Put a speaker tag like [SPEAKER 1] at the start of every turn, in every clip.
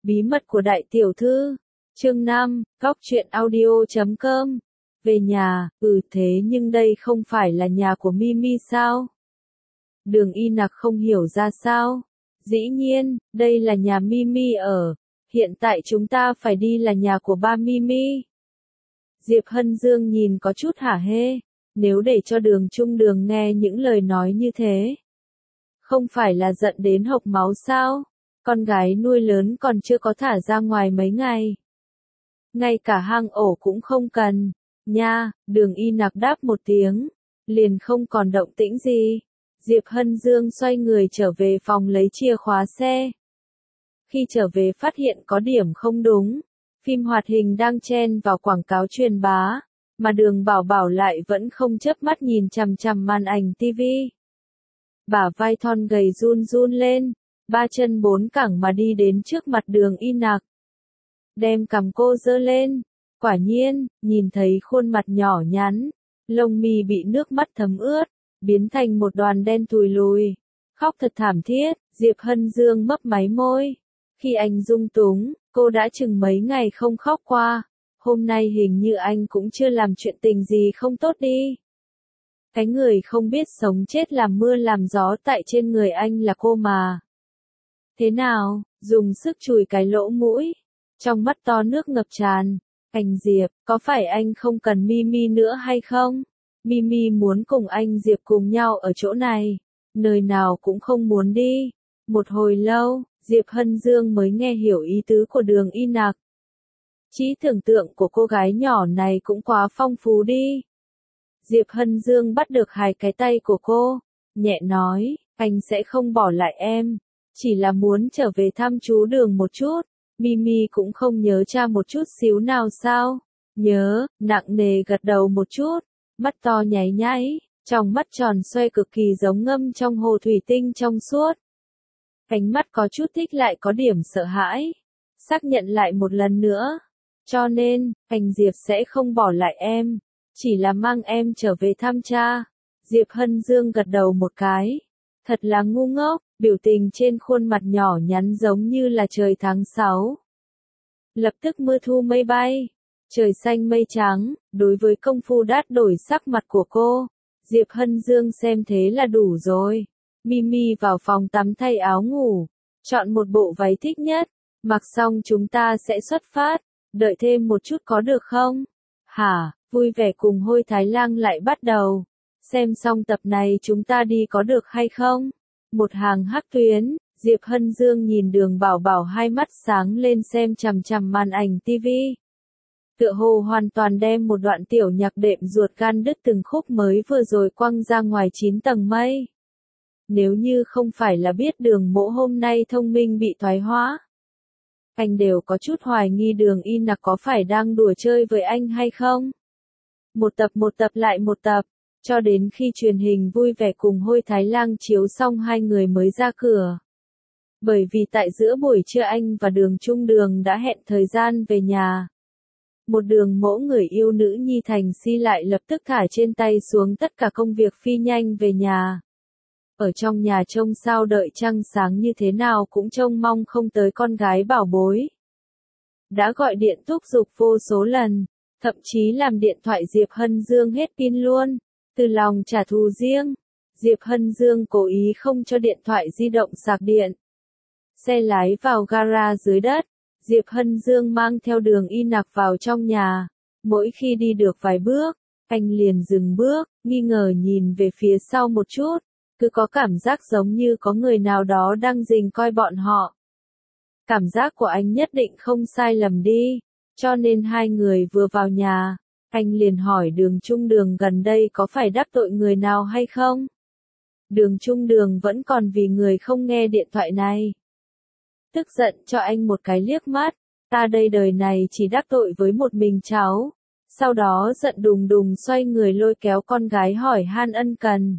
[SPEAKER 1] Bí mật của đại tiểu thư. Chương 5, Góc truyện audio.com. Về nhà, thế nhưng đây không phải là nhà của Mimi sao? Đường Y Nặc không hiểu ra sao. Dĩ nhiên, đây là nhà Mimi ở. Hiện tại chúng ta phải đi là nhà của ba Mimi. Diệp Hân Dương nhìn có chút hả hê. Nếu để cho Đường Trung Đường nghe những lời nói như thế, không phải là giận đến hộc máu sao? Con gái nuôi lớn còn chưa có thả ra ngoài mấy ngày. Ngay cả hang ổ cũng không cần. Nha, Đường Y Nặc đáp một tiếng. Liền không còn động tĩnh gì. Diệp Hân Dương xoay người trở về phòng lấy chìa khóa xe. Khi trở về phát hiện có điểm không đúng. Phim hoạt hình đang chen vào quảng cáo truyền bá. Mà Đường Bảo Bảo lại vẫn không chớp mắt nhìn chằm chằm màn ảnh tivi. Bả vai thon gầy run run lên. Ba chân bốn cẳng mà đi đến trước mặt Đường Y Nặc. Đem cằm cô giơ lên. Quả nhiên, nhìn thấy khuôn mặt nhỏ nhắn. Lông mi bị nước mắt thấm ướt. Biến thành một đoàn đen thùi lùi. Khóc thật thảm thiết. Diệp Hân Dương mấp máy môi. Khi anh dung túng, cô đã chừng mấy ngày không khóc qua. Hôm nay hình như anh cũng chưa làm chuyện tình gì không tốt đi. Cái người không biết sống chết làm mưa làm gió tại trên người anh là cô mà. Thế nào, dùng sức chùi cái lỗ mũi. Trong mắt to nước ngập tràn. Anh Diệp, có phải anh không cần Mimi nữa hay không? Mimi muốn cùng anh Diệp cùng nhau ở chỗ này. Nơi nào cũng không muốn đi. Một hồi lâu, Diệp Hân Dương mới nghe hiểu ý tứ của Đường Y Nặc. Trí tưởng tượng của cô gái nhỏ này cũng quá phong phú đi. Diệp Hân Dương bắt được hai cái tay của cô, nhẹ nói, anh sẽ không bỏ lại em. Chỉ là muốn trở về thăm chú Đường một chút. Mimi cũng không nhớ cha một chút xíu nào sao? Nhớ, nặng nề gật đầu một chút. Mắt to nháy nháy, trong mắt tròn xoay cực kỳ giống ngâm trong hồ thủy tinh trong suốt. Ánh mắt có chút thích lại có điểm sợ hãi. Xác nhận lại một lần nữa. Cho nên, anh Diệp sẽ không bỏ lại em. Chỉ là mang em trở về thăm cha. Diệp Hân Dương gật đầu một cái. Thật là ngu ngốc, biểu tình trên khuôn mặt nhỏ nhắn giống như là trời tháng 6. Lập tức mưa thu mây bay. Trời xanh mây trắng, đối với công phu đát đổi sắc mặt của cô. Diệp Hân Dương xem thế là đủ rồi. Mimi vào phòng tắm thay áo ngủ. Chọn một bộ váy thích nhất. Mặc xong chúng ta sẽ xuất phát. Đợi thêm một chút có được không? Hả, vui vẻ cùng Hôi Thái Lang lại bắt đầu. Xem xong tập này chúng ta đi có được hay không? Một hàng hắc tuyến, Diệp Hân Dương nhìn Đường Bảo Bảo hai mắt sáng lên xem chằm chằm màn ảnh tivi. Tựa hồ hoàn toàn đem một đoạn tiểu nhạc đệm ruột gan đứt từng khúc mới vừa rồi quăng ra ngoài 9 tầng mây. Nếu như không phải là biết Đường Mỗ hôm nay thông minh bị thoái hóa, anh đều có chút hoài nghi Đường Y Nặc có phải đang đùa chơi với anh hay không. Một tập lại một tập, cho đến khi truyền hình vui vẻ cùng Hôi Thái Lang chiếu xong hai người mới ra cửa. Bởi vì tại giữa buổi trưa anh và Đường Trung Đường đã hẹn thời gian về nhà. Một Đường Mỗ người yêu nữ nhi thành si lại lập tức thả trên tay xuống tất cả công việc phi nhanh về nhà. Ở trong nhà trông sao đợi trăng sáng như thế nào cũng trông mong không tới con gái bảo bối. Đã gọi điện thúc giục vô số lần, thậm chí làm điện thoại Diệp Hân Dương hết pin luôn, từ lòng trả thù riêng. Diệp Hân Dương cố ý không cho điện thoại di động sạc điện. Xe lái vào gara dưới đất, Diệp Hân Dương mang theo Đường Y Nặc vào trong nhà. Mỗi khi đi được vài bước, anh liền dừng bước, nghi ngờ nhìn về phía sau một chút. Cứ có cảm giác giống như có người nào đó đang rình coi bọn họ. Cảm giác của anh nhất định không sai lầm đi. Cho nên hai người vừa vào nhà, anh liền hỏi Đường Trung Đường gần đây có phải đắc tội người nào hay không? Đường Trung Đường vẫn còn vì người không nghe điện thoại này. Tức giận cho anh một cái liếc mắt. Ta đây đời này chỉ đắc tội với một mình cháu. Sau đó giận đùng đùng xoay người lôi kéo con gái hỏi han ân cần.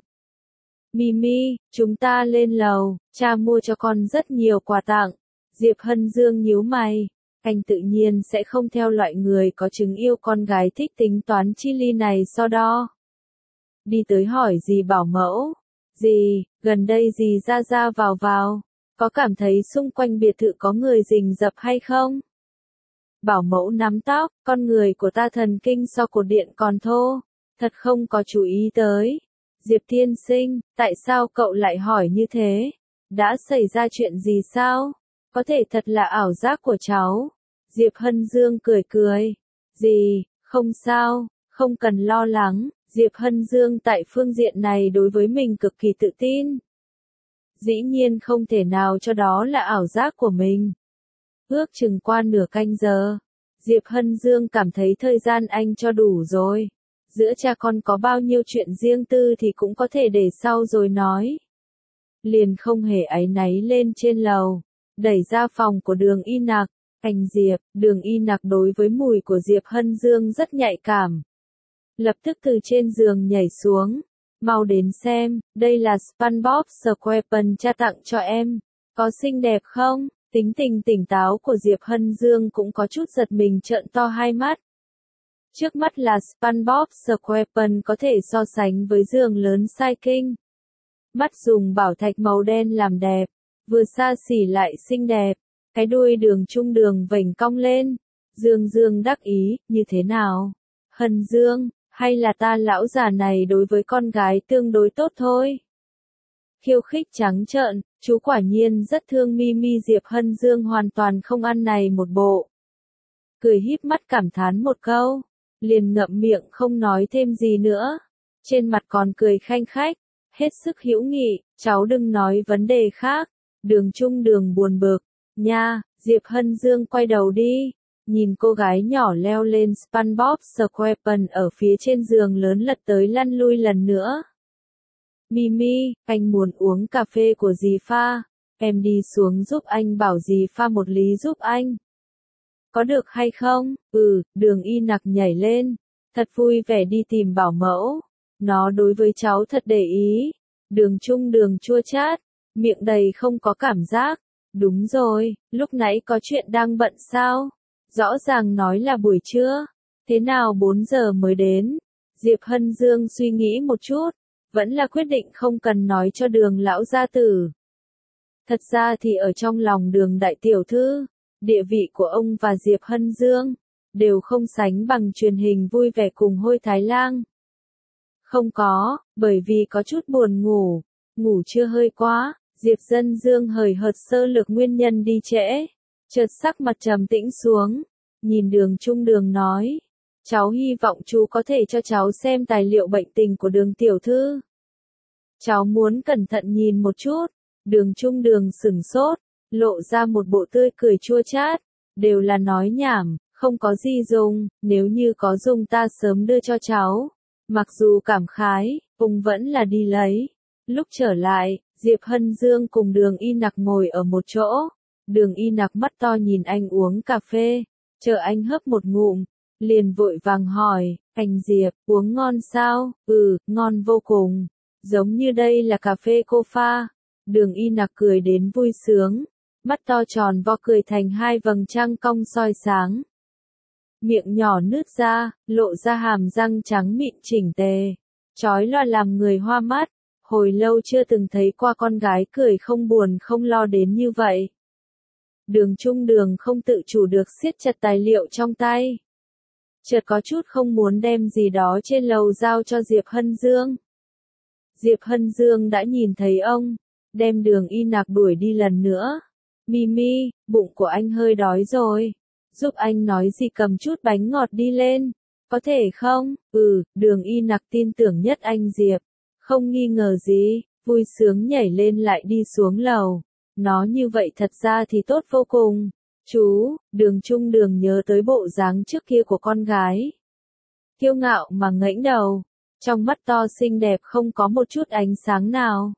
[SPEAKER 1] Mimi, chúng ta lên lầu, cha mua cho con rất nhiều quà tặng. Diệp Hân Dương nhíu mày. Anh tự nhiên sẽ không theo loại người có chứng yêu con gái thích tính toán chi ly này so đo. Đi tới hỏi dì bảo mẫu. Dì, gần đây dì ra vào vào. Có cảm thấy xung quanh biệt thự có người rình rập hay không? Bảo mẫu nắm tóc, con người của ta thần kinh so cột điện còn thô, thật không có chú ý tới. Diệp tiên sinh, tại sao cậu lại hỏi như thế? Đã xảy ra chuyện gì sao? Có thể thật là ảo giác của cháu. Diệp Hân Dương cười cười. Gì, không sao, không cần lo lắng. Diệp Hân Dương tại phương diện này đối với mình cực kỳ tự tin. Dĩ nhiên không thể nào cho đó là ảo giác của mình. Ước chừng qua nửa canh giờ, Diệp Hân Dương cảm thấy thời gian anh cho đủ rồi. Giữa cha con có bao nhiêu chuyện riêng tư thì cũng có thể để sau rồi nói. Liền không hề áy náy lên trên lầu, đẩy ra phòng của Đường Y Nặc. Anh Diệp, Đường Y Nặc đối với mùi của Diệp Hân Dương rất nhạy cảm. Lập tức từ trên giường nhảy xuống. Mau đến xem, đây là SpongeBob SquarePants cha tặng cho em. Có xinh đẹp không? Tính tình tỉnh táo của Diệp Hân Dương cũng có chút giật mình trợn to hai mắt. Trước mắt là SpongeBob SquarePants có thể so sánh với giường lớn sai kinh. Mắt dùng bảo thạch màu đen làm đẹp, vừa xa xỉ lại xinh đẹp. Cái đuôi đường trung đường vành cong lên. Dương Dương đắc ý, như thế nào? Hân Dương, hay là ta lão già này đối với con gái tương đối tốt thôi? Khiêu khích trắng trợn, chú quả nhiên rất thương Mimi. Diệp Hân Dương hoàn toàn không ăn này một bộ. Cười híp mắt cảm thán một câu, liền ngậm miệng không nói thêm gì nữa. Trên mặt còn cười khanh khách, hết sức hữu nghị, cháu đừng nói vấn đề khác. Đường trung đường buồn bực, nha. Diệp Hân Dương quay đầu đi, nhìn cô gái nhỏ leo lên SpongeBob SquarePants ở phía trên giường lớn lật tới lăn lui lần nữa. Mimi, anh muốn uống cà phê của dì pha, em đi xuống giúp anh bảo dì pha một ly giúp anh. Có được hay không? Đường Y Nặc nhảy lên, thật vui vẻ đi tìm bảo mẫu. Nó đối với cháu thật để ý. Đường trung đường chua chát, miệng đầy không có cảm giác. Đúng rồi, lúc nãy có chuyện đang bận sao? Rõ ràng nói là buổi trưa. Thế nào 4 giờ mới đến? Diệp Hân Dương suy nghĩ một chút, vẫn là quyết định không cần nói cho Đường lão gia tử. Thật ra thì ở trong lòng Đường đại tiểu thư, địa vị của ông và Diệp Hân Dương đều không sánh bằng truyền hình vui vẻ cùng Hôi Thái Lang. Không có, bởi vì có chút buồn ngủ, ngủ chưa hơi quá. Diệp Hân Dương hời hợt sơ lược nguyên nhân đi trễ, chợt sắc mặt trầm tĩnh xuống, nhìn Đường trung đường nói, cháu hy vọng chú có thể cho cháu xem tài liệu bệnh tình của Đường tiểu thư. Cháu muốn cẩn thận nhìn một chút. Đường trung đường sửng sốt, lộ ra một bộ tươi cười chua chát, đều là nói nhảm, không có gì dùng, nếu như có dùng ta sớm đưa cho cháu. Mặc dù cảm khái, ông vẫn là đi lấy. Lúc trở lại, Diệp Hân Dương cùng Đường Y Nặc ngồi ở một chỗ. Đường Y Nặc mắt to nhìn anh uống cà phê, chờ anh hớp một ngụm, liền vội vàng hỏi, anh Diệp, uống ngon sao? Ngon vô cùng. Giống như đây là cà phê cô pha. Đường Y Nặc cười đến vui sướng, mắt to tròn vo cười thành hai vầng trăng cong soi sáng. Miệng nhỏ nứt ra, lộ ra hàm răng trắng mịn chỉnh tề, chói lòa làm người hoa mắt. Hồi lâu chưa từng thấy qua con gái cười không buồn không lo đến như vậy. Đường trung đường không tự chủ được siết chặt tài liệu trong tay. Chợt có chút không muốn đem gì đó trên lầu giao cho Diệp Hân Dương. Diệp Hân Dương đã nhìn thấy ông, đem Đường Y Nặc đuổi đi lần nữa. Mimi, bụng của anh hơi đói rồi. Giúp anh nói gì cầm chút bánh ngọt đi lên. Có thể không? Đường Y Nặc tin tưởng nhất anh Diệp. Không nghi ngờ gì, vui sướng nhảy lên lại đi xuống lầu. Nó như vậy thật ra thì tốt vô cùng. Chú, Đường trung đường nhớ tới bộ dáng trước kia của con gái. Kiêu ngạo mà ngẩng đầu, trong mắt to xinh đẹp không có một chút ánh sáng nào.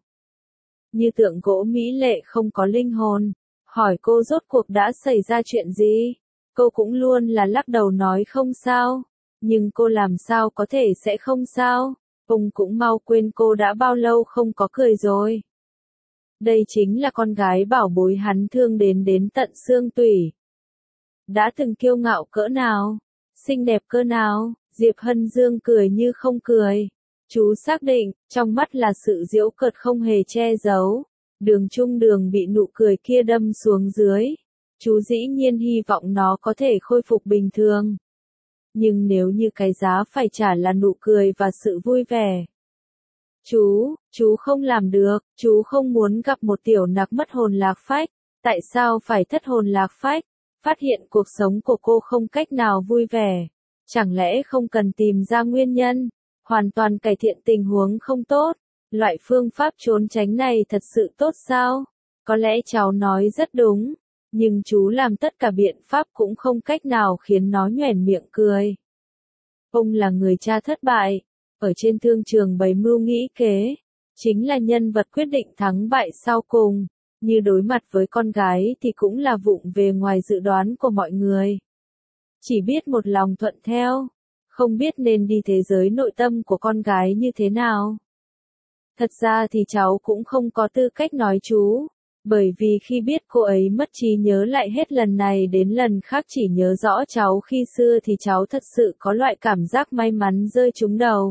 [SPEAKER 1] Như tượng gỗ mỹ lệ không có linh hồn. Hỏi cô rốt cuộc đã xảy ra chuyện gì? Cô cũng luôn là lắc đầu nói không sao. Nhưng cô làm sao có thể sẽ không sao? Ông cũng mau quên cô đã bao lâu không có cười rồi. Đây chính là con gái bảo bối hắn thương đến tận xương tủy. Đã từng kiêu ngạo cỡ nào? Xinh đẹp cỡ nào? Diệp Hân Dương cười như không cười. Chú xác định, trong mắt là sự giễu cợt không hề che giấu. Đường Trung Đường bị nụ cười kia đâm xuống dưới. Chú dĩ nhiên hy vọng nó có thể khôi phục bình thường. Nhưng nếu như cái giá phải trả là nụ cười và sự vui vẻ. Chú không làm được, chú không muốn gặp một tiểu nặc mất hồn lạc phách. Tại sao phải thất hồn lạc phách? Phát hiện cuộc sống của cô không cách nào vui vẻ. Chẳng lẽ không cần tìm ra nguyên nhân? Hoàn toàn cải thiện tình huống không tốt. Loại phương pháp trốn tránh này thật sự tốt sao? Có lẽ cháu nói rất đúng. Nhưng chú làm tất cả biện pháp cũng không cách nào khiến nó nhoẻn miệng cười. Ông là người cha thất bại. Ở trên thương trường bày mưu nghĩ kế. Chính là nhân vật quyết định thắng bại sau cùng. Như đối mặt với con gái thì cũng là vụng về ngoài dự đoán của mọi người. Chỉ biết một lòng thuận theo. Không biết nên đi thế giới nội tâm của con gái như thế nào. Thật ra thì cháu cũng không có tư cách nói chú. Bởi vì khi biết cô ấy mất trí nhớ lại hết lần này đến lần khác chỉ nhớ rõ cháu khi xưa thì cháu thật sự có loại cảm giác may mắn rơi trúng đầu.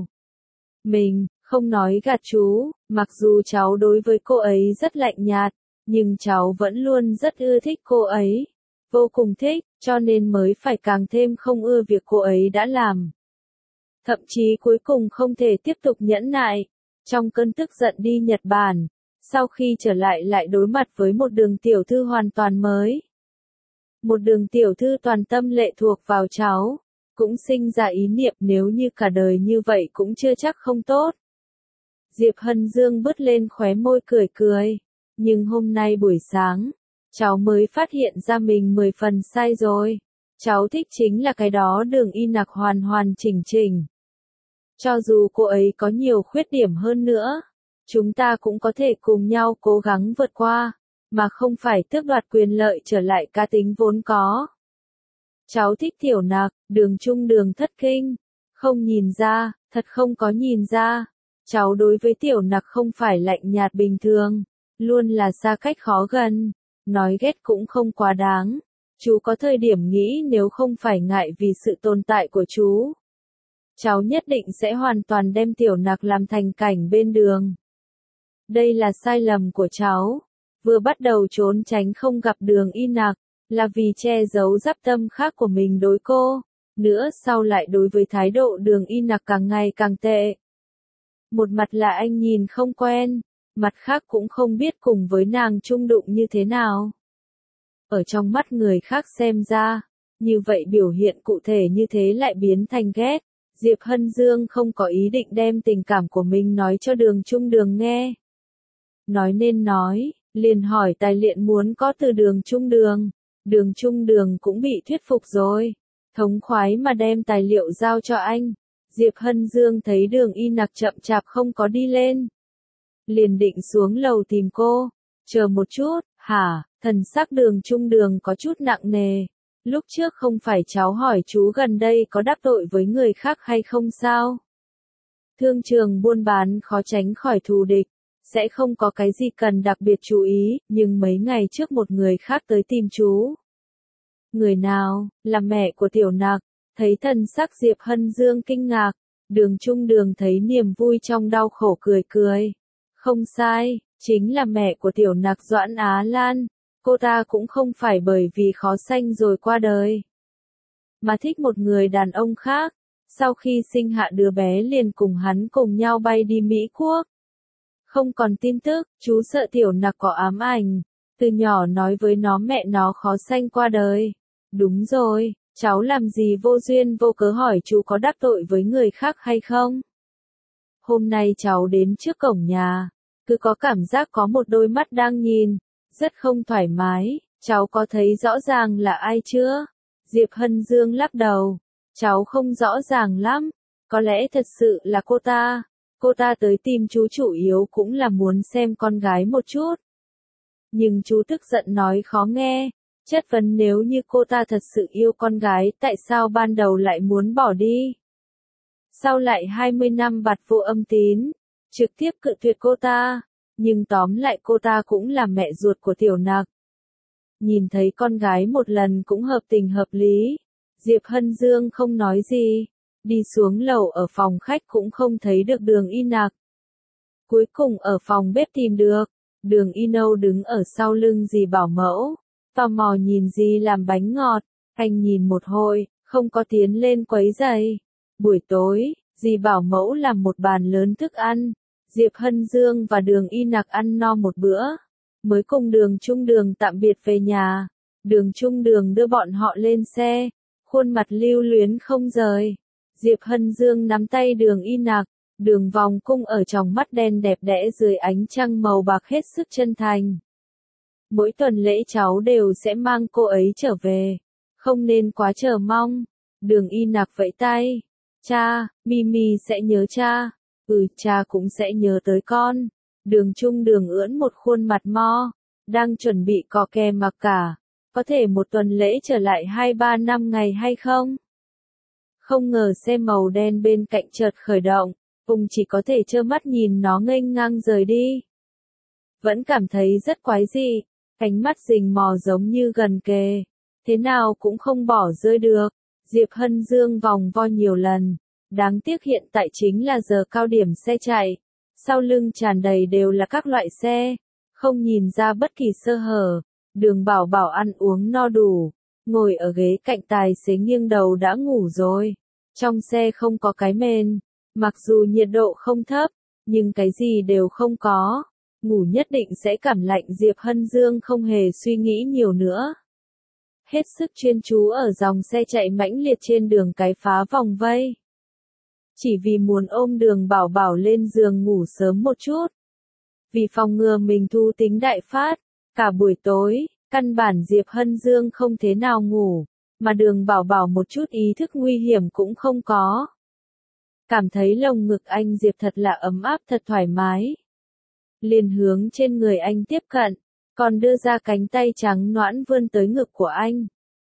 [SPEAKER 1] Mình, không nói gạt chú, mặc dù cháu đối với cô ấy rất lạnh nhạt, nhưng cháu vẫn luôn rất ưa thích cô ấy. Vô cùng thích, cho nên mới phải càng thêm không ưa việc cô ấy đã làm. Thậm chí cuối cùng không thể tiếp tục nhẫn nại. Trong cơn tức giận đi Nhật Bản. Sau khi trở lại đối mặt với một đường tiểu thư hoàn toàn mới. Một đường tiểu thư toàn tâm lệ thuộc vào cháu. Cũng sinh ra ý niệm nếu như cả đời như vậy cũng chưa chắc không tốt. Diệp Hân Dương bứt lên khóe môi cười cười. Nhưng hôm nay buổi sáng, cháu mới phát hiện ra mình 10 phần sai rồi. Cháu thích chính là cái đó Đường Y Nặc hoàn hoàn chỉnh chỉnh. Cho dù cô ấy có nhiều khuyết điểm hơn nữa, chúng ta cũng có thể cùng nhau cố gắng vượt qua, mà không phải tước đoạt quyền lợi trở lại cá tính vốn có. Cháu thích Tiểu Nặc, Đường Trung Đường thất kinh. Không nhìn ra, thật không có nhìn ra. Cháu đối với Tiểu Nặc không phải lạnh nhạt bình thường, luôn là xa cách khó gần. Nói ghét cũng không quá đáng. Chú có thời điểm nghĩ nếu không phải ngại vì sự tồn tại của chú, cháu nhất định sẽ hoàn toàn đem Tiểu Nặc làm thành cảnh bên đường. Đây là sai lầm của cháu. Vừa bắt đầu trốn tránh không gặp Đường Y Nặc, là vì che giấu dắp tâm khác của mình đối cô. Nữa sau lại đối với thái độ Đường Y Nặc càng ngày càng tệ. Một mặt là anh nhìn không quen, mặt khác cũng không biết cùng với nàng chung đụng như thế nào. Ở trong mắt người khác xem ra, như vậy biểu hiện cụ thể như thế lại biến thành ghét. Diệp Hân Dương không có ý định đem tình cảm của mình nói cho Đường Trung Đường nghe. Nói nên nói, liền hỏi tài liệu muốn có từ Đường Trung Đường. Đường Trung Đường cũng bị thuyết phục rồi. Thống khoái mà đem tài liệu giao cho anh. Diệp Hân Dương thấy Đường Y Nặc chậm chạp không có đi lên. Liền định xuống lầu tìm cô. Chờ một chút, hả? Thần sắc Đường Trung Đường có chút nặng nề. Lúc trước không phải cháu hỏi chú gần đây có đắc tội với người khác hay không sao? Thương trường buôn bán khó tránh khỏi thù địch. Sẽ không có cái gì cần đặc biệt chú ý, nhưng mấy ngày trước một người khác tới tìm chú. Người nào? Là mẹ của Tiểu Nặc. Thấy thần sắc Diệp Hân Dương kinh ngạc, Đường Trung Đường thấy niềm vui trong đau khổ cười cười. Không sai, chính là mẹ của Tiểu Nặc Doãn Á Lan. Cô ta cũng không phải bởi vì khó sanh rồi qua đời, mà thích một người đàn ông khác. Sau khi sinh hạ đứa bé liền cùng hắn cùng nhau bay đi Mỹ Quốc. Không còn tin tức, chú sợ Tiểu Nặc có ám ảnh. Từ nhỏ nói với nó mẹ nó khó sanh qua đời. Đúng rồi, cháu làm gì vô duyên vô cớ hỏi chú có đắc tội với người khác hay không? Hôm nay cháu đến trước cổng nhà, cứ có cảm giác có một đôi mắt đang nhìn, rất không thoải mái. Cháu có thấy rõ ràng là ai chưa? Diệp Hân Dương lắc đầu. Cháu không rõ ràng lắm. Có lẽ thật sự là cô ta. Cô ta tới tìm chú chủ yếu cũng là muốn xem con gái một chút. Nhưng chú tức giận nói khó nghe. Chất vấn nếu như cô ta thật sự yêu con gái, tại sao ban đầu lại muốn bỏ đi? Sau lại 20 năm bạt vô âm tín, trực tiếp cự tuyệt cô ta. Nhưng tóm lại cô ta cũng là mẹ ruột của Tiểu Nặc. Nhìn thấy con gái một lần cũng hợp tình hợp lý. Diệp Hân Dương không nói gì. Đi xuống lầu ở phòng khách cũng không thấy được Đường Y Nặc. Cuối cùng ở phòng bếp tìm được. Đường Y Nâu đứng ở sau lưng dì bảo mẫu, tò mò nhìn dì làm bánh ngọt, anh nhìn một hồi, không có tiến lên quấy rầy. Buổi tối, dì bảo mẫu làm một bàn lớn thức ăn, Diệp Hân Dương và Đường Y Nặc ăn no một bữa, mới cùng Đường Trung Đường tạm biệt về nhà. Đường Trung Đường đưa bọn họ lên xe, khuôn mặt lưu luyến không rời. Diệp Hân Dương nắm tay Đường Y Nặc, đường vòng cung ở trong mắt đen đẹp đẽ dưới ánh trăng màu bạc hết sức chân thành. Mỗi tuần lễ cháu đều sẽ mang cô ấy trở về, không nên quá chờ mong. Đường Y Nặc vẫy tay. Cha, Mimi sẽ nhớ cha. Cha cũng sẽ nhớ tới con. Đường Trung Đường ưỡn một khuôn mặt mo, đang chuẩn bị có kè mặc cả. Có thể một tuần lễ trở lại 2-3 năm ngày hay không? Không ngờ xe màu đen bên cạnh chợt khởi động, Ung chỉ có thể trơ mắt nhìn nó nghênh ngang rời đi. Vẫn cảm thấy rất quái dị, ánh mắt rình mò giống như gần kề, thế nào cũng không bỏ rơi được. Diệp Hân Dương vòng vo nhiều lần, đáng tiếc hiện tại chính là giờ cao điểm xe chạy, sau lưng tràn đầy đều là các loại xe, không nhìn ra bất kỳ sơ hở. Đường Bảo Bảo ăn uống no đủ, ngồi ở ghế cạnh tài xế nghiêng đầu đã ngủ rồi. Trong xe không có cái mền, mặc dù nhiệt độ không thấp, nhưng cái gì đều không có. Ngủ nhất định sẽ cảm lạnh. Diệp Hân Dương không hề suy nghĩ nhiều nữa. Hết sức chuyên chú ở dòng xe chạy mãnh liệt trên đường cái phá vòng vây. Chỉ vì muốn ôm Đường Bảo Bảo lên giường ngủ sớm một chút. Vì phòng ngừa mình thu tính đại phát, cả buổi tối, căn bản Diệp Hân Dương không thế nào ngủ, mà Đường Bảo Bảo một chút ý thức nguy hiểm cũng không có. Cảm thấy lồng ngực anh Diệp thật là ấm áp thật thoải mái. Liền hướng trên người anh tiếp cận, còn đưa ra cánh tay trắng nõn vươn tới ngực của anh.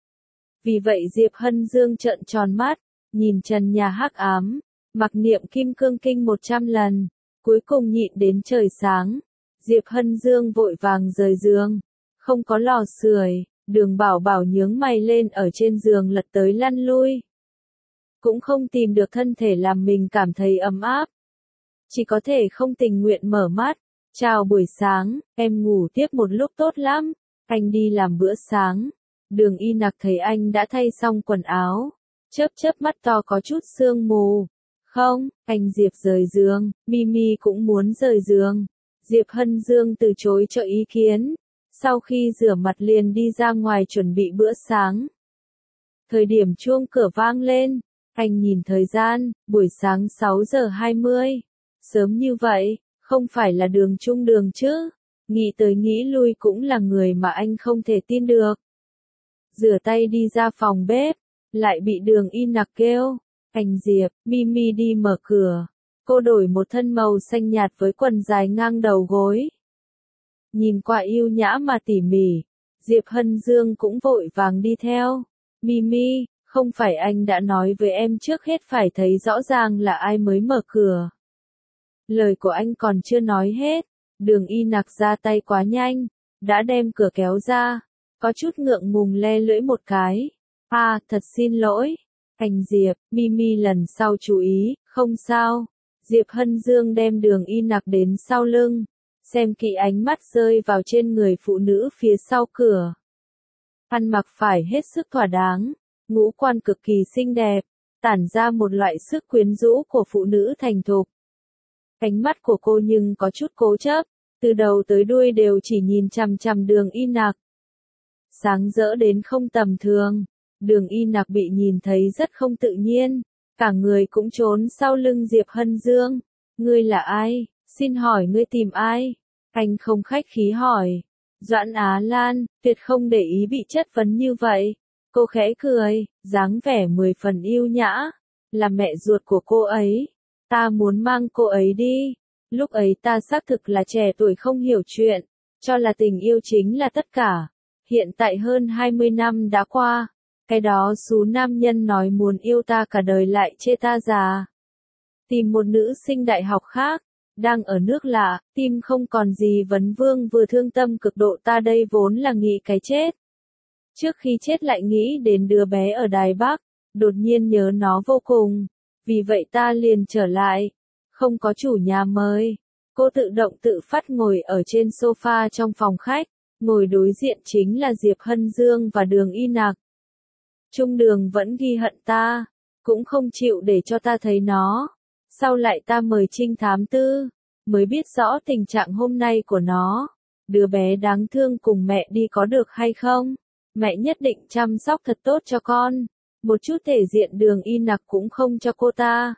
[SPEAKER 1] Vì vậy Diệp Hân Dương trợn tròn mắt, nhìn trần nhà hắc ám, mặc niệm Kim Cương Kinh 100 lần, cuối cùng nhịn đến trời sáng. Diệp Hân Dương vội vàng rời giường, không có lò sưởi, Đường Bảo Bảo nhướng mày lên ở trên giường lật tới lăn lui. Cũng không tìm được thân thể làm mình cảm thấy ấm áp. Chỉ có thể không tình nguyện mở mắt. Chào buổi sáng, em ngủ tiếp một lúc tốt lắm, anh đi làm bữa sáng. Đường Y Nặc thấy anh đã thay xong quần áo, chớp chớp mắt to có chút sương mù. Không, anh Diệp rời giường, Mimi cũng muốn rời giường. Diệp Hân Dương từ chối cho ý kiến. Sau khi rửa mặt liền đi ra ngoài chuẩn bị bữa sáng. Thời điểm chuông cửa vang lên, anh nhìn thời gian, buổi sáng 6:20. Sớm như vậy, không phải là Đường Trung Đường chứ? Nghĩ tới nghĩ lui cũng là người mà anh không thể tin được. Rửa tay đi ra phòng bếp, lại bị Đường Y Nặc kêu. Anh Diệp, Mimi đi mở cửa. Cô đổi một thân màu xanh nhạt với quần dài ngang đầu gối. Nhìn qua yêu nhã mà tỉ mỉ, Diệp Hân Dương cũng vội vàng đi theo. Mimi, không phải anh đã nói với em trước hết phải thấy rõ ràng là ai mới mở cửa. Lời của anh còn chưa nói hết, Đường Y Nặc ra tay quá nhanh, đã đem cửa kéo ra, có chút ngượng ngùng le lưỡi một cái. Thật xin lỗi. Anh Diệp, Mimi lần sau chú ý, không sao. Diệp Hân Dương đem Đường Y Nặc đến sau lưng, xem kỹ ánh mắt rơi vào trên người phụ nữ phía sau cửa. Ăn mặc phải hết sức thỏa đáng, ngũ quan cực kỳ xinh đẹp, tản ra một loại sức quyến rũ của phụ nữ thành thục. Ánh mắt của cô nhưng có chút cố chấp, từ đầu tới đuôi đều chỉ nhìn chằm chằm Đường Y Nặc. Sáng rỡ đến không tầm thường, Đường Y Nặc bị nhìn thấy rất không tự nhiên, cả người cũng trốn sau lưng Diệp Hân Dương. Ngươi là ai? Xin hỏi ngươi tìm ai? Anh không khách khí hỏi. Doãn Á Lan, tuyệt không để ý bị chất vấn như vậy. Cô khẽ cười, dáng vẻ 10 phần yêu nhã. Là mẹ ruột của cô ấy. Ta muốn mang cô ấy đi. Lúc ấy ta xác thực là trẻ tuổi không hiểu chuyện, cho là tình yêu chính là tất cả. Hiện tại hơn 20 năm đã qua, cái đó số nam nhân nói muốn yêu ta cả đời lại chê ta già. Tìm một nữ sinh đại học khác, đang ở nước lạ, tim không còn gì vấn vương vừa thương tâm cực độ. Ta đây vốn là nghĩ cái chết. Trước khi chết lại nghĩ đến đứa bé ở Đài Bắc, đột nhiên nhớ nó vô cùng. Vì vậy ta liền trở lại. Không có chủ nhà mời, Cô tự động tự phát ngồi ở trên sofa trong phòng khách, ngồi đối diện chính là Diệp Hân Dương và Đường Y Nặc. Trung Đường vẫn ghi hận ta, cũng không chịu để cho ta thấy nó. Sau lại ta mời trinh thám tư, mới biết rõ tình trạng hôm nay của nó. Đứa bé đáng thương cùng mẹ đi có được hay không? Mẹ nhất định chăm sóc thật tốt cho con. Một chút thể diện Đường Y Nặc cũng không cho cô ta.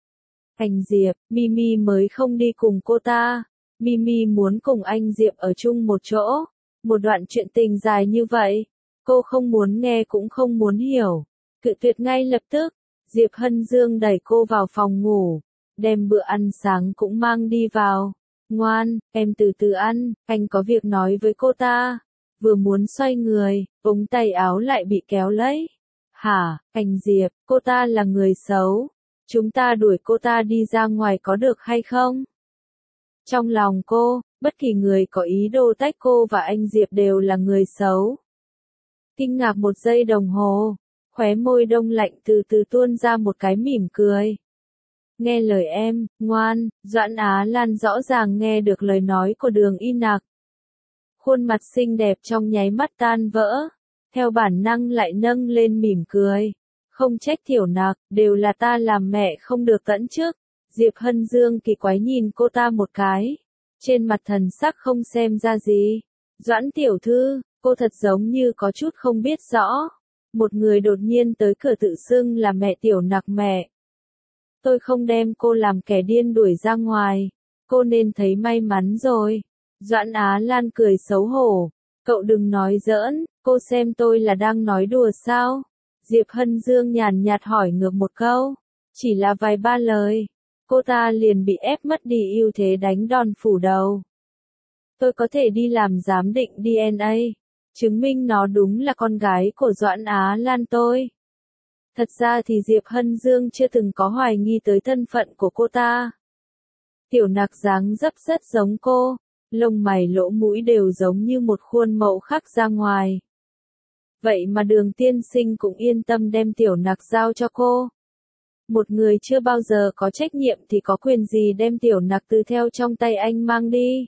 [SPEAKER 1] Anh Diệp, Mimi mới không đi cùng cô ta. Mimi muốn cùng anh Diệp ở chung một chỗ. Một đoạn chuyện tình dài như vậy, cô không muốn nghe cũng không muốn hiểu. Cự tuyệt ngay lập tức. Diệp Hân Dương đẩy cô vào phòng ngủ, đem bữa ăn sáng cũng mang đi vào. Ngoan, em từ từ ăn, anh có việc nói với cô ta. Vừa muốn xoay người, ống tay áo lại bị kéo lấy. Hả, anh Diệp, cô ta là người xấu. Chúng ta đuổi cô ta đi ra ngoài có được hay không? Trong lòng cô, bất kỳ người có ý đồ tách cô và anh Diệp đều là người xấu. Kinh ngạc một giây đồng hồ, khóe môi đông lạnh từ từ tuôn ra một cái mỉm cười. Nghe lời em, ngoan, Doãn Á Lan rõ ràng nghe được lời nói của Đường Y Nặc. Khuôn mặt xinh đẹp trong nháy mắt tan vỡ, theo bản năng lại nâng lên mỉm cười. Không trách Tiểu Nặc, đều là ta làm mẹ không được tẫn trước. Diệp Hân Dương kỳ quái nhìn cô ta một cái, trên mặt thần sắc không xem ra gì. Doãn tiểu thư, cô thật giống như có chút không biết rõ. Một người đột nhiên tới cửa tự xưng là mẹ Tiểu Nặc mẹ. Tôi không đem cô làm kẻ điên đuổi ra ngoài, cô nên thấy may mắn rồi. Doãn Á Lan cười xấu hổ, cậu đừng nói giỡn, cô xem tôi là đang nói đùa sao? Diệp Hân Dương nhàn nhạt hỏi ngược một câu, chỉ là vài ba lời, cô ta liền bị ép mất đi ưu thế đánh đòn phủ đầu. Tôi có thể đi làm giám định DNA, chứng minh nó đúng là con gái của Doãn Á Lan tôi. Thật ra thì Diệp Hân Dương chưa từng có hoài nghi tới thân phận của cô ta. Tiểu Nặc dáng dấp rất giống cô, lông mày lỗ mũi đều giống như một khuôn mẫu khắc ra ngoài. Vậy mà Đường tiên sinh cũng yên tâm đem Tiểu Nặc giao cho cô. Một người chưa bao giờ có trách nhiệm thì có quyền gì đem Tiểu Nặc từ theo trong tay anh mang đi.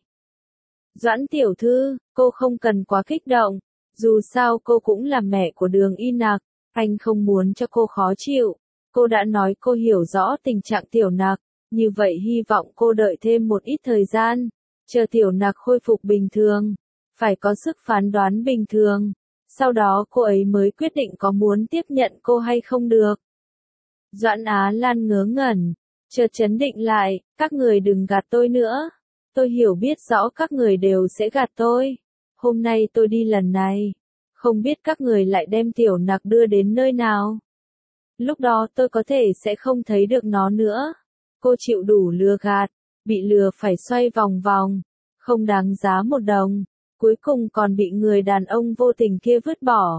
[SPEAKER 1] Doãn tiểu thư, cô không cần quá kích động, dù sao cô cũng là mẹ của Đường Y Nặc, anh không muốn cho cô khó chịu. Cô đã nói cô hiểu rõ tình trạng Tiểu Nặc, như vậy hy vọng cô đợi thêm một ít thời gian, chờ Tiểu Nặc khôi phục bình thường, phải có sức phán đoán bình thường. Sau đó cô ấy mới quyết định có muốn tiếp nhận cô hay không được. Doãn Á Lan ngớ ngẩn, chợt chấn định lại, các người đừng gạt tôi nữa. Tôi hiểu biết rõ các người đều sẽ gạt tôi. Hôm nay tôi đi lần này, không biết các người lại đem Tiểu Nặc đưa đến nơi nào. Lúc đó tôi có thể sẽ không thấy được nó nữa. Cô chịu đủ lừa gạt, bị lừa phải xoay vòng vòng, không đáng giá một đồng. Cuối cùng còn bị người đàn ông vô tình kia vứt bỏ.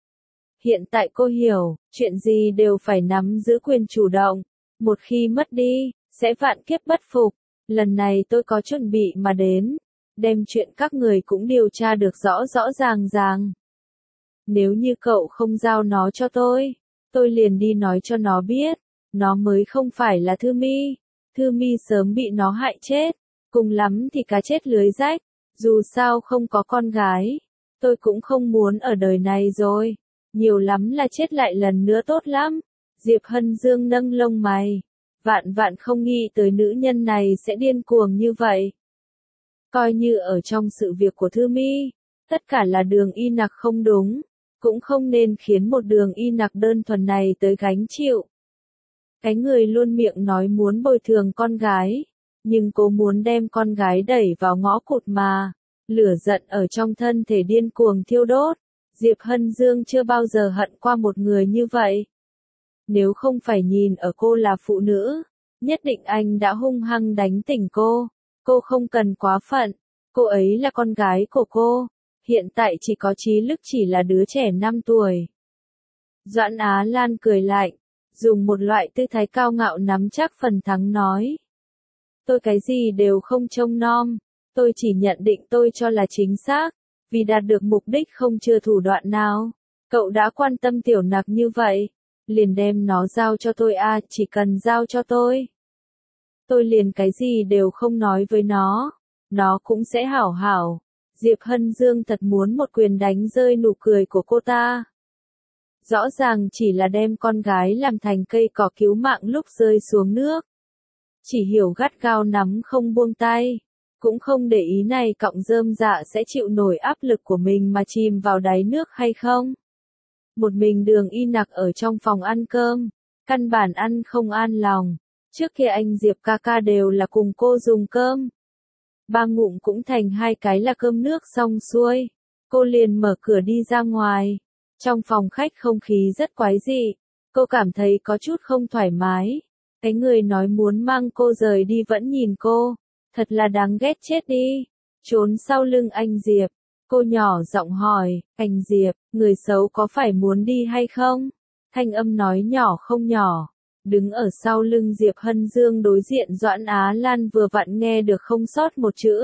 [SPEAKER 1] Hiện tại cô hiểu, chuyện gì đều phải nắm giữ quyền chủ động. Một khi mất đi, sẽ vạn kiếp bất phục. Lần này tôi có chuẩn bị mà đến, đem chuyện các người cũng điều tra được rõ rõ ràng ràng. Nếu như cậu không giao nó cho tôi liền đi nói cho nó biết, nó mới không phải là Thư Mi. Thư Mi sớm bị nó hại chết, cùng lắm thì cá chết lưới rách. Dù sao không có con gái, tôi cũng không muốn ở đời này rồi. Nhiều lắm là chết lại lần nữa tốt lắm. Diệp Hân Dương nâng lông mày. Vạn vạn không nghĩ tới nữ nhân này sẽ điên cuồng như vậy. Coi như ở trong sự việc của Thư Mi, tất cả là Đường Y Nặc không đúng, cũng không nên khiến một Đường Y Nặc đơn thuần này tới gánh chịu. Cái người luôn miệng nói muốn bồi thường con gái, nhưng cô muốn đem con gái đẩy vào ngõ cụt mà. Lửa giận ở trong thân thể điên cuồng thiêu đốt. Diệp Hân Dương chưa bao giờ hận qua một người như vậy. Nếu không phải nhìn ở cô là phụ nữ, nhất định anh đã hung hăng đánh tỉnh cô. Cô không cần quá phận, cô ấy là con gái của cô. Hiện tại chỉ có Trí Lức chỉ là đứa trẻ 5 tuổi. Doãn Á Lan cười lạnh, dùng một loại tư thái cao ngạo nắm chắc phần thắng nói. Tôi cái gì đều không trông nom, tôi chỉ nhận định tôi cho là chính xác, vì đạt được mục đích không chưa thủ đoạn nào. Cậu đã quan tâm Tiểu Nặc như vậy, liền đem nó giao cho tôi à, chỉ cần giao cho tôi. tôi liền cái gì đều không nói với nó cũng sẽ hảo hảo. Diệp Hân Dương thật muốn một quyền đánh rơi nụ cười của cô ta. Rõ ràng chỉ là đem con gái làm thành cây cỏ cứu mạng lúc rơi xuống nước. Chỉ hiểu gắt gao nắm không buông tay. Cũng không để ý này cọng rơm dạ sẽ chịu nổi áp lực của mình mà chìm vào đáy nước hay không. Một mình Đường Y Nặc ở trong phòng ăn cơm. Căn bản ăn không an lòng. Trước kia anh Diệp ca ca đều là cùng cô dùng cơm. 3 ngụm cũng thành 2 cái là cơm nước xong xuôi. Cô liền mở cửa đi ra ngoài. Trong phòng khách không khí rất quái dị. Cô cảm thấy có chút không thoải mái. Cái người nói muốn mang cô rời đi vẫn nhìn cô. Thật là đáng ghét chết đi. Trốn sau lưng anh Diệp. Cô nhỏ giọng hỏi, anh Diệp, người xấu có phải muốn đi hay không? Thanh âm nói nhỏ không nhỏ. Đứng ở sau lưng Diệp Hân Dương đối diện Doãn Á Lan vừa vặn nghe được không sót một chữ.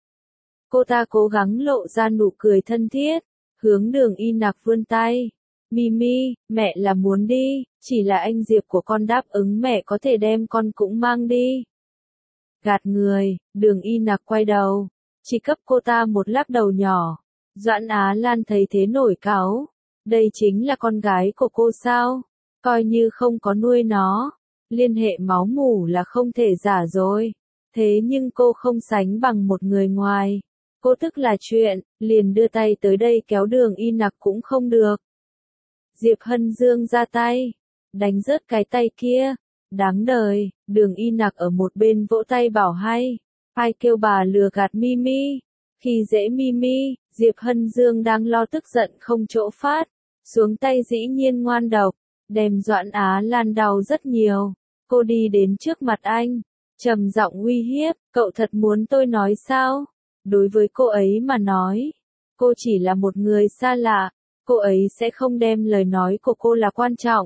[SPEAKER 1] Cô ta cố gắng lộ ra nụ cười thân thiết, hướng Đường Y Nặc vươn tay. Mimi, mẹ là muốn đi, chỉ là anh Diệp của con đáp ứng mẹ có thể đem con cũng mang đi. Gạt người, Đường Y Nặc quay đầu, chỉ cấp cô ta một lắc đầu nhỏ. Doãn Á Lan thấy thế nổi cáu. Đây chính là con gái của cô sao? Coi như không có nuôi nó. Liên hệ máu mủ là không thể giả rồi. Thế nhưng cô không sánh bằng một người ngoài. Cô tức là chuyện, liền đưa tay tới đây kéo Đường Y Nặc cũng không được. Diệp Hân Dương ra tay, đánh rớt cái tay kia. Đáng đời, Đường Y Nặc ở một bên vỗ tay bảo hay. Ai kêu bà lừa gạt Mimi. Khi dễ Mimi, Diệp Hân Dương đang lo tức giận không chỗ phát. Xuống tay dĩ nhiên ngoan độc, đem Doãn Á Lan đau rất nhiều. Cô đi đến trước mặt anh, trầm giọng uy hiếp, cậu thật muốn tôi nói sao? Đối với cô ấy mà nói, cô chỉ là một người xa lạ, cô ấy sẽ không đem lời nói của cô là quan trọng.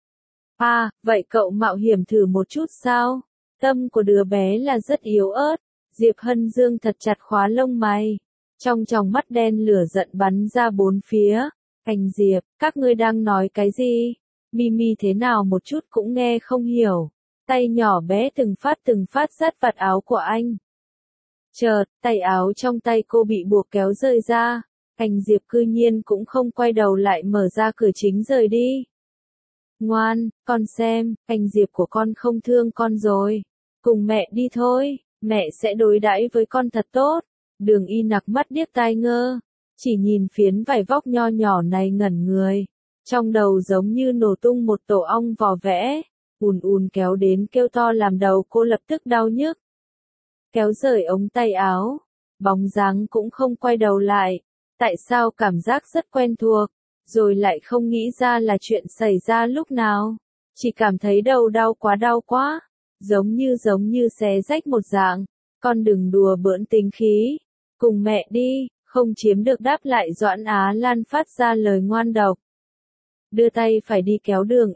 [SPEAKER 1] À, vậy cậu mạo hiểm thử một chút sao? Tâm của đứa bé là rất yếu ớt. Diệp Hân Dương thật chặt khóa lông mày. Trong tròng mắt đen lửa giận bắn ra bốn phía. Anh Diệp, các ngươi đang nói cái gì? Mimi thế nào một chút cũng nghe không hiểu. Tay nhỏ bé từng phát sát vạt áo của anh. Chợt, tay áo trong tay cô bị buộc kéo rơi ra. Anh Diệp cư nhiên cũng không quay đầu lại mở ra cửa chính rời đi. Ngoan, con xem, anh Diệp của con không thương con rồi. Cùng mẹ đi thôi, mẹ sẽ đối đãi với con thật tốt. Đường Y Nặc mắt điếc tai ngơ, chỉ nhìn phiến vải vóc nho nhỏ này ngẩn người. Trong đầu giống như nổ tung một tổ ong vò vẽ, ùn kéo đến kêu to làm đầu cô lập tức đau nhức. Kéo rời ống tay áo, bóng dáng cũng không quay đầu lại. Tại sao cảm giác rất quen thuộc, rồi lại không nghĩ ra là chuyện xảy ra lúc nào. Chỉ cảm thấy đầu đau quá, giống như xé rách một dạng. Con đừng đùa bỡn tính khí, cùng mẹ đi, không chiếm được đáp lại Doãn Á Lan phát ra lời ngoan độc. Đưa tay phải đi kéo Đường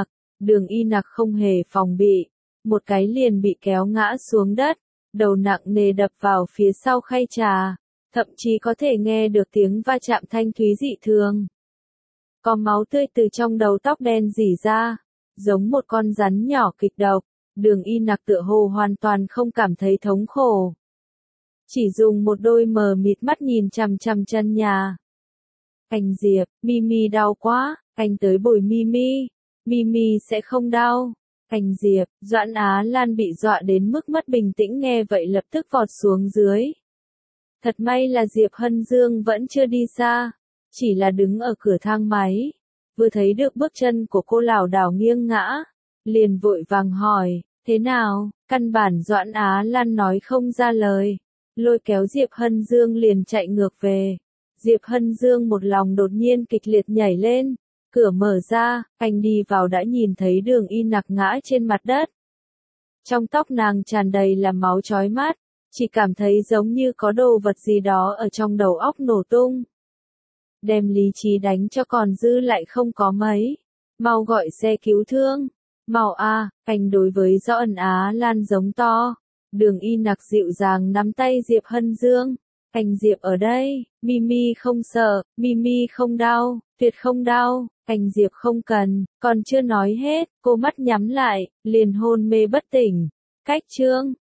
[SPEAKER 1] Y Nặc không hề phòng bị, một cái liền bị kéo ngã xuống đất, đầu nặng nề đập vào phía sau khay trà, thậm chí có thể nghe được tiếng va chạm thanh thúy dị thường. Có máu tươi từ trong đầu tóc đen rỉ ra, giống một con rắn nhỏ kịch độc. Đường Y Nặc tựa hồ hoàn toàn không cảm thấy thống khổ. Chỉ dùng một đôi mờ mịt mắt nhìn chằm chằm chân nhà. Anh Diệp, Mimi đau quá, anh tới bồi Mimi. Mimi sẽ không đau. Anh Diệp, Doãn Á Lan bị dọa đến mức mất bình tĩnh nghe vậy lập tức vọt xuống dưới. Thật may là Diệp Hân Dương vẫn chưa đi xa, chỉ là đứng ở cửa thang máy. Vừa thấy được bước chân của cô lảo đảo nghiêng ngã, liền vội vàng hỏi, thế nào? Căn bản Doãn Á Lan nói không ra lời, lôi kéo Diệp Hân Dương liền chạy ngược về. Diệp Hân Dương một lòng đột nhiên kịch liệt nhảy lên, cửa mở ra, anh đi vào đã nhìn thấy Đường Y Nặc ngã trên mặt đất. Trong tóc nàng tràn đầy là máu chói mắt, chỉ cảm thấy giống như có đồ vật gì đó ở trong đầu óc nổ tung. Đem lý trí đánh cho còn dư lại không có mấy. Mau gọi xe cứu thương. Mau a, anh đối với Doãn Á Lan giống to. Đường Y Nặc dịu dàng nắm tay Diệp Hân Dương. Anh Diệp ở đây, Mimi không sợ, Mimi không đau, tuyệt không đau, anh Diệp không cần, còn chưa nói hết, cô mắt nhắm lại, liền hôn mê bất tỉnh. Cách chương